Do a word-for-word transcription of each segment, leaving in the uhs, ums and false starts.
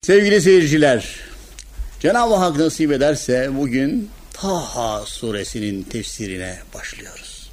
Sevgili seyirciler, Cenab-ı Hak nasip ederse bugün Taha suresinin tefsirine başlıyoruz.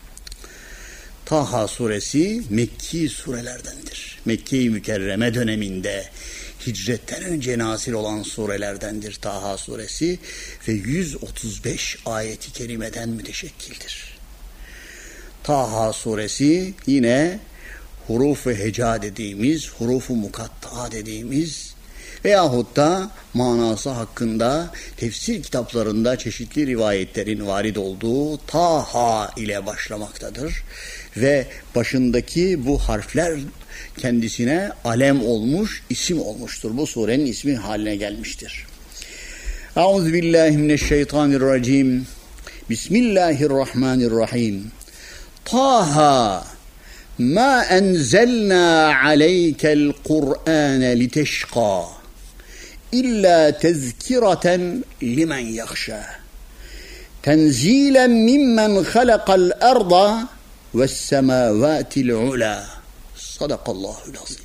Taha suresi Mekki surelerdendir. Mekke-i Mükerreme döneminde hicretten önce nazil olan surelerdendir Taha suresi ve yüz otuz beş ayeti kerimeden müteşekkildir. Taha suresi yine huruf-u heca dediğimiz, huruf-u mukatta dediğimiz veyahut da manası hakkında tefsir kitaplarında çeşitli rivayetlerin varid olduğu Taha ile başlamaktadır. Ve başındaki bu harfler kendisine alem olmuş, isim olmuştur. Bu surenin ismi haline gelmiştir. Euzubillahimineşşeytanirracim. Bismillahirrahmanirrahim. Taha ma enzelna aleykel Kur'ane liteşqa illa tezkireten limen yakhşa. Tenzilen mimmen halakal arda ve semavatil ula. Sadakallahul azim.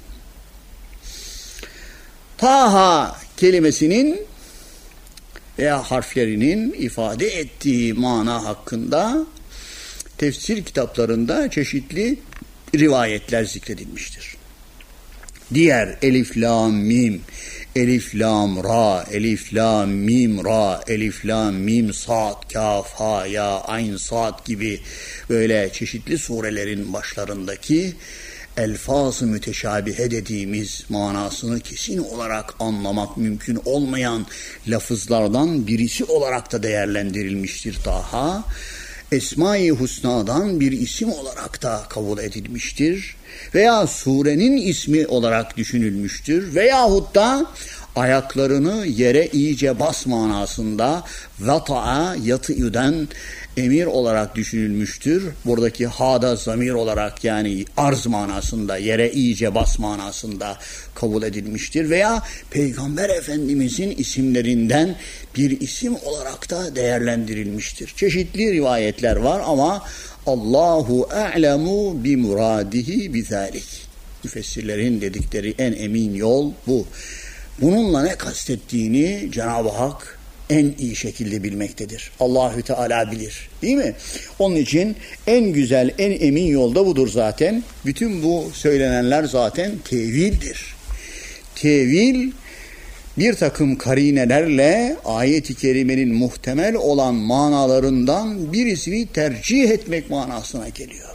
Taha kelimesinin veya harflerinin ifade ettiği mana hakkında tefsir kitaplarında çeşitli rivayetler zikredilmiştir. Diğer elif, lam, mim, elif, lam, ra, elif, lam, mim, ra, elif, lam, mim, sad, kaf, ha, ya, ayn, sad gibi böyle çeşitli surelerin başlarındaki elfaz-ı müteşabihe dediğimiz manasını kesin olarak anlamak mümkün olmayan lafızlardan birisi olarak da değerlendirilmiştir Taha. Esma-i Husna'dan bir isim olarak da kabul edilmiştir veya surenin ismi olarak düşünülmüştür veyahut da ayaklarını yere iyice bas manasında vata'a yatı'den emir olarak düşünülmüştür. Buradaki hada zamir olarak yani arz manasında yere iyice bas manasında kabul edilmiştir veya Peygamber Efendimizin isimlerinden bir isim olarak da değerlendirilmiştir. Çeşitli rivayetler var ama Allahu a'lemu bi muradihi bizalik. Müfessirlerin dedikleri en emin yol bu. Bununla ne kastettiğini Cenab-ı Hak en iyi şekilde bilmektedir. Allahü Teala bilir. Değil mi? Onun için en güzel, en emin yol da budur zaten. Bütün bu söylenenler zaten tevildir. Tevil bir takım karinelerle ayet-i kerimenin muhtemel olan manalarından birisini tercih etmek manasına geliyor.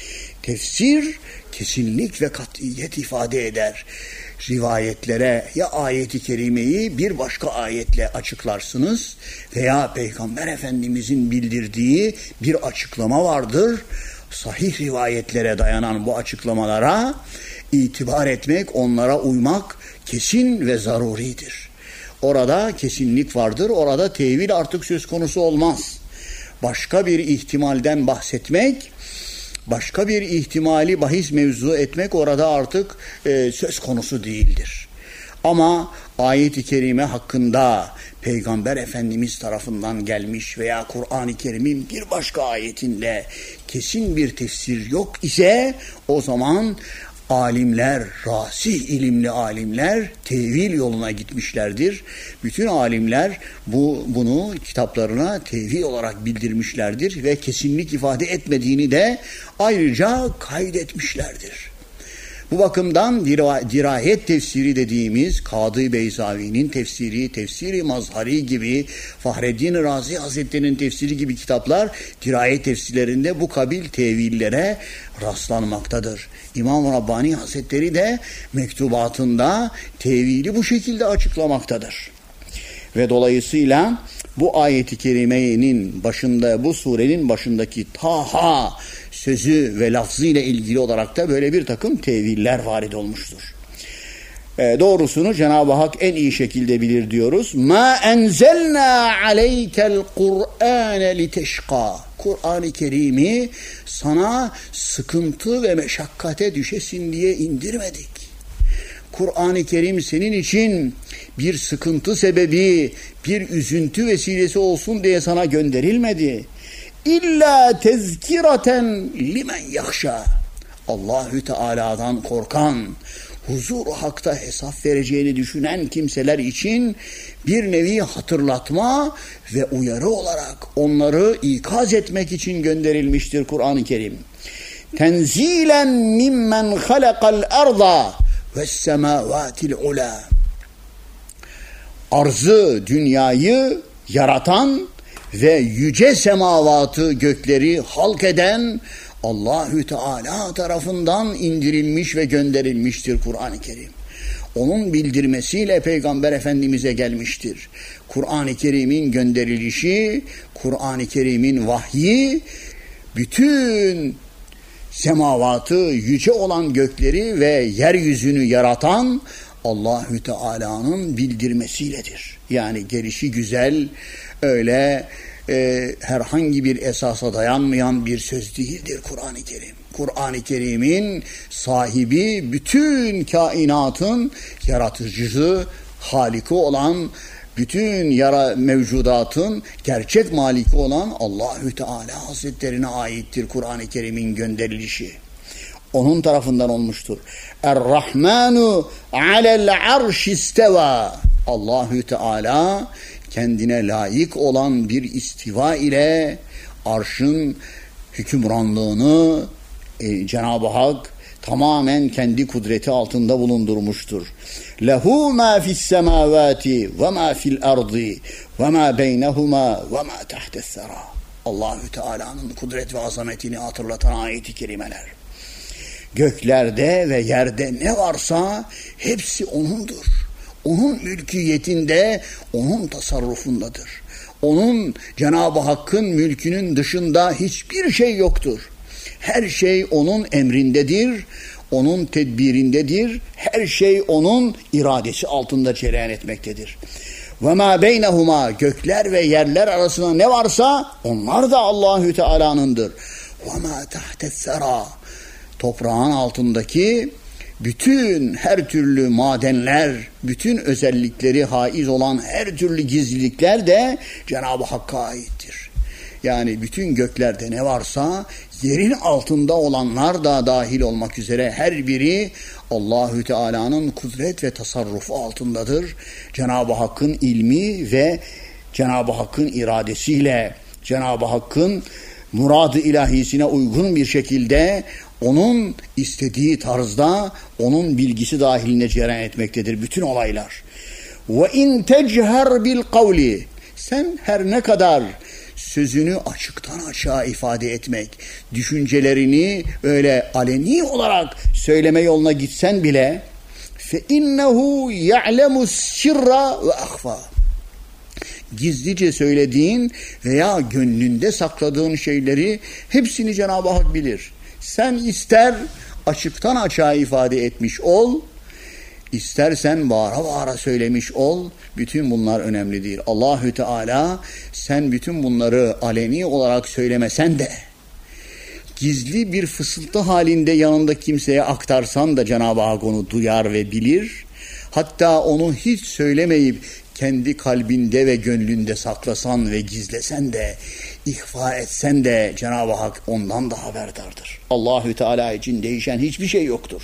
Tefsir kesinlik ve kat'iyet ifade eder. Rivayetlere ya ayet-i kerimeyi bir başka ayetle açıklarsınız veya Peygamber Efendimizin bildirdiği bir açıklama vardır. Sahih rivayetlere dayanan bu açıklamalara itibar etmek, onlara uymak kesin ve zaruridir. Orada kesinlik vardır, orada tevil artık söz konusu olmaz. Başka bir ihtimalden bahsetmek, başka bir ihtimali bahis mevzu etmek orada artık e, söz konusu değildir. Ama ayet-i kerime hakkında Peygamber Efendimiz tarafından gelmiş veya Kur'an-ı Kerim'in bir başka ayetinde kesin bir tefsir yok ise o zaman alimler, rasih ilimli alimler tevil yoluna gitmişlerdir. Bütün alimler bu bunu kitaplarına tevil olarak bildirmişlerdir ve kesinlik ifade etmediğini de ayrıca kaydetmişlerdir. Bu bakımdan dirayet tefsiri dediğimiz Kadı Beyzavi'nin tefsiri, tefsiri Mazhari gibi, Fahreddin Razi Hazretleri'nin tefsiri gibi kitaplar dirayet tefsirlerinde bu kabil tevillere rastlanmaktadır. İmam Rabbani Hazretleri de mektubatında tevili bu şekilde açıklamaktadır. Ve dolayısıyla bu ayet-i kerimenin başında, bu surenin başındaki Taha sözü ve lafzı ile ilgili olarak da böyle bir takım teviller varid olmuştur. E, doğrusunu Cenab-ı Hak en iyi şekilde bilir diyoruz. Ma enzelna aleykel Kur'ane liteşqa. Kur'an-ı Kerim'i sana sıkıntı ve meşakkate düşesin diye indirmedik. Kur'an-ı Kerim senin için bir sıkıntı sebebi, bir üzüntü vesilesi olsun diye sana gönderilmedi. İlla tezkiraten limen yakhşa. Allahü Teala'dan korkan, huzur hakta hesap vereceğini düşünen kimseler için bir nevi hatırlatma ve uyarı olarak onları ikaz etmek için gönderilmiştir Kur'an-ı Kerim. Tenzilen mimmen halakal arda ve semavatil ula. Arzı, dünyayı yaratan ve yüce semavatı, gökleri halk eden Allahü Teala tarafından indirilmiş ve gönderilmiştir Kur'an-ı Kerim. Onun bildirmesiyle Peygamber Efendimiz'e gelmiştir. Kur'an-ı Kerim'in gönderilişi, Kur'an-ı Kerim'in vahyi, bütün semavatı, yüce olan gökleri ve yeryüzünü yaratan Allahü Teala'nın bildirmesiyledir. Yani gelişi güzel, öyle e, herhangi bir esasa dayanmayan bir söz değildir Kur'an-ı Kerim. Kur'an-ı Kerim'in sahibi, bütün kainatın yaratıcısı, haliki olan, bütün yara mevcudatın gerçek maliki olan Allahü Teala Hazretlerine aittir Kur'an-ı Kerim'in gönderilişi. Onun tarafından olmuştur. Er-Rahmanu alel arş isteva. Allahü Teala kendine layık olan bir istiva ile arşın hükümranlığını e, Cenab-ı Hak tamamen kendi kudreti altında bulundurmuştur. Lehu ma fis semavati ve ma fil ardi ve ma beynehuma ve ma tahtes sera. Allahü Teala'nın kudret ve azametini hatırlatan ayet-i kerimeler. Göklerde ve yerde ne varsa hepsi O'nundur. Onun mülkiyetinde, O'nun tasarrufundadır. Onun, Cenab-ı Hakk'ın mülkünün dışında hiçbir şey yoktur. Her şey O'nun emrindedir, O'nun tedbirindedir. Her şey O'nun iradesi altında cereyan etmektedir. Ve ma beynehuma, gökler ve yerler arasında ne varsa onlar da Allahü Teala'nındır. Ve ma tahtes sera, toprağın altındaki bütün her türlü madenler, bütün özellikleri haiz olan her türlü gizlilikler de Cenab-ı Hakk'a aittir. Yani bütün göklerde ne varsa yerin altında olanlar da dahil olmak üzere her biri Allahü Teala'nın kudret ve tasarrufu altındadır. Cenab-ı Hakk'ın ilmi ve Cenab-ı Hakk'ın iradesiyle, Cenab-ı Hakk'ın murad-ı ilahisine uygun bir şekilde onun istediği tarzda onun bilgisi dahilinde cereyan etmektedir bütün olaylar. Ve in techer bil kavli, sen her ne kadar sözünü açıktan açığa ifade etmek, düşüncelerini öyle aleni olarak söyleme yoluna gitsen bile fe innehu ya'lemus sirra ve ahfa, gizlice söylediğin veya gönlünde sakladığın şeyleri hepsini Cenab-ı Hak bilir. Sen ister açıktan açığa ifade etmiş ol, İstersen bağıra bağıra söylemiş ol, bütün bunlar önemli değil. Allahü Teala sen bütün bunları aleni olarak söylemesen de, gizli bir fısıltı halinde yanında kimseye aktarsan da Cenab-ı Hak onu duyar ve bilir. Hatta onu hiç söylemeyip kendi kalbinde ve gönlünde saklasan ve gizlesen de, ihfa etsen de Cenab-ı Hak ondan da haberdardır. Allahü Teala için değişen hiçbir şey yoktur.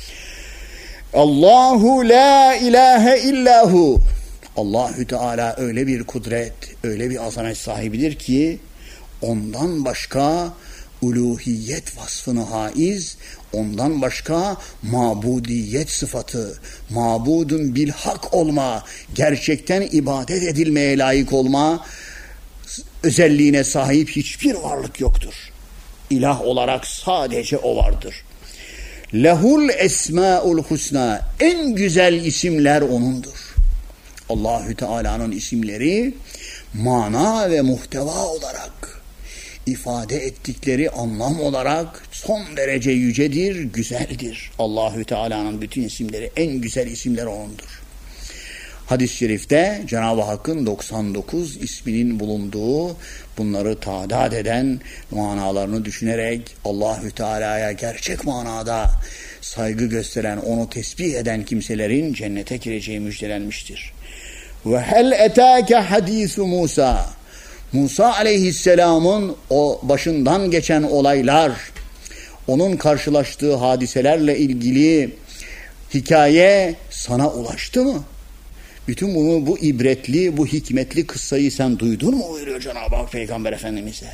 Allahu la ilahe illahu. Allahü Teala öyle bir kudret, öyle bir azamet sahibidir ki ondan başka uluhiyet vasfını haiz, ondan başka mabudiyet sıfatı, mabudun bilhak olma, gerçekten ibadet edilmeye layık olma özelliğine sahip hiçbir varlık yoktur. İlah olarak sadece O vardır. Lehul esmaul husna, en güzel isimler O'nundur. Allahü Teala'nın isimleri mana ve muhteva olarak, ifade ettikleri anlam olarak son derece yücedir, güzeldir. Allahü Teala'nın bütün isimleri, en güzel isimler O'nundur. Hadis-i şerifte Cenab-ı Hakk'ın doksan dokuz isminin bulunduğu, bunları tadat eden, manalarını düşünerek Allahü Teala'ya gerçek manada saygı gösteren, onu tesbih eden kimselerin cennete gireceği müjdelenmiştir. Ve hel etâke hadîsu Musa, Musa aleyhisselamın o başından geçen olaylar, onun karşılaştığı hadiselerle ilgili hikaye sana ulaştı mı? Bütün bunu, bu ibretli, bu hikmetli kıssayı sen duydun mu buyuruyor Cenab-ı Hak Peygamber Efendimiz'e.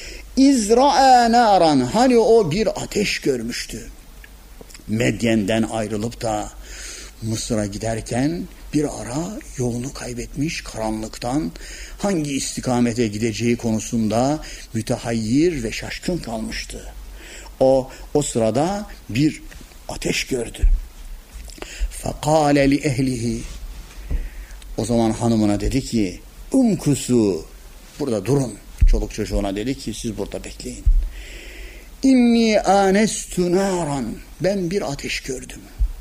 İzra'a naran, hani o bir ateş görmüştü. Medyen'den ayrılıp da Mısır'a giderken bir ara yolunu kaybetmiş, karanlıktan hangi istikamete gideceği konusunda mütehayyir ve şaşkın kalmıştı. O o sırada bir ateş gördü. Fekale li ehlihi, o zaman hanımına dedi ki, umkusu, burada durun. Çoluk çocuğuna dedi ki, siz burada bekleyin. İnni anestu naran, ben bir ateş gördüm.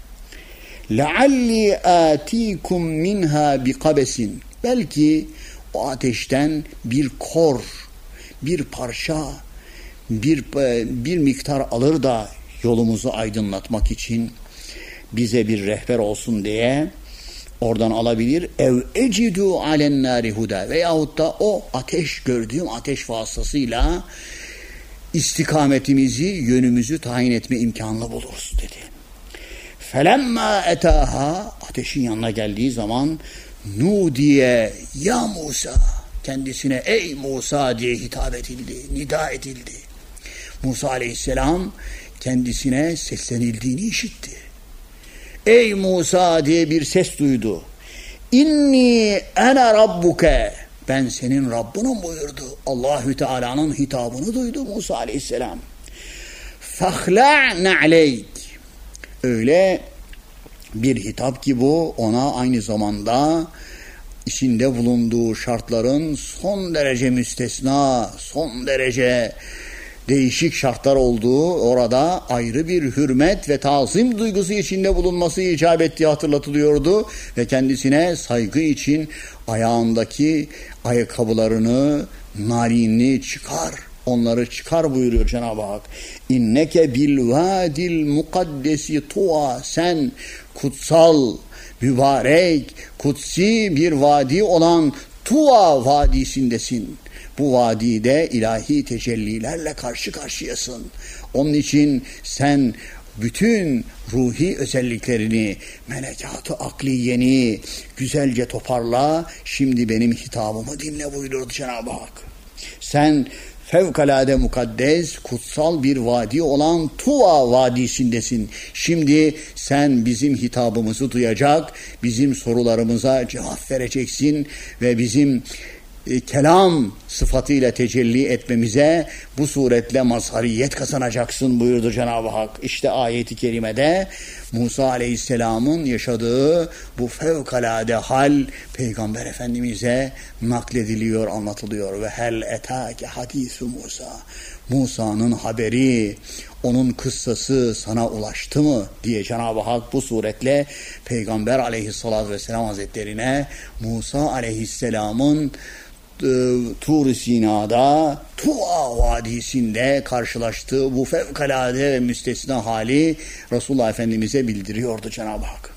Lealli atikum minha bi kabesin, belki o ateşten bir kor, bir parça, bir bir miktar alır da yolumuzu aydınlatmak için bize bir rehber olsun diye oradan alabilir. Ev ecidu alen nari huda, veyahut da o ateş, gördüğüm ateş vasıtasıyla istikametimizi, yönümüzü tayin etme imkanını buluruz dedi. Felemma etaha, ateşin yanına geldiği zaman nudiye ya Musa, kendisine ey Musa diye hitap edildi, nida edildi. Musa aleyhisselam kendisine seslenildiğini işitti. Ey Musa diye bir ses duydu. İnni ene rabbuke, ben senin Rabbinin buyurdu. Allahü Teala'nın hitabını duydu Musa aleyhisselam. Fahla' aleyk, öyle bir hitap ki bu ona aynı zamanda içinde bulunduğu şartların son derece müstesna, son derece değişik şartlar olduğu, orada ayrı bir hürmet ve tazim duygusu içinde bulunması icap ettiği hatırlatılıyordu ve kendisine saygı için ayağındaki ayakkabılarını, narinini çıkar, onları çıkar buyuruyor Cenab-ı Hak. İnneke bil vadil mukaddesi tuva, sen kutsal, mübarek, kutsi bir vadi olan Tuva vadisindesin. Bu vadide ilahi tecellilerle karşı karşıyasın. Onun için sen bütün ruhi özelliklerini, melekatı akliyeni güzelce toparla. Şimdi benim hitabımı dinle buyuruyor Cenab-ı Hak. Sen fevkalade mukaddes, kutsal bir vadi olan Tuva vadisindesin. Şimdi sen bizim hitabımızı duyacak, bizim sorularımıza cevap vereceksin ve bizim e, kelam sıfatıyla tecelli etmemize bu suretle mazhariyet kazanacaksın buyurdu Cenab-ı Hak. İşte ayeti kerimede Musa Aleyhisselam'ın yaşadığı bu fevkalade hal Peygamber Efendimiz'e naklediliyor, anlatılıyor. Ve hel etâke hadîsü Musa, Musa'nın haberi, onun kıssası sana ulaştı mı diye Cenab-ı Hak bu suretle Peygamber Aleyhisselatü Vesselam Hazretlerine Musa Aleyhisselam'ın Tur-i Sina'da Tuva Vadisi'nde karşılaştığı bu fevkalade ve müstesna hali Resulullah Efendimiz'e bildiriyordu Cenab-ı Hak.